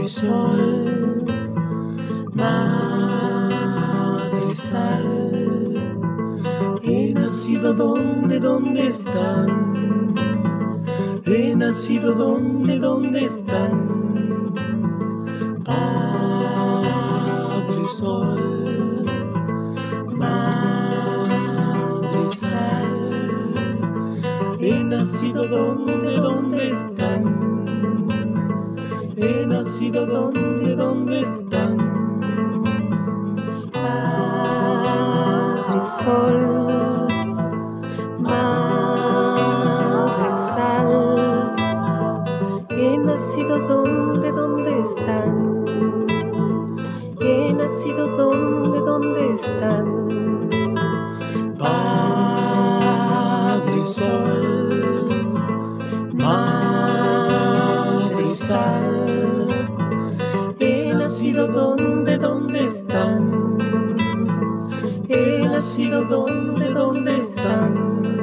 Sol, Madre Sal, he nacido donde están, he nacido donde están, Padre Sol, Madre Sal, he nacido donde están, he nacido donde están, Padre Sol, Madre Sal, he nacido donde están, he nacido donde están, Padre Sol, Madre Sal, he nacido donde están, he nacido donde están.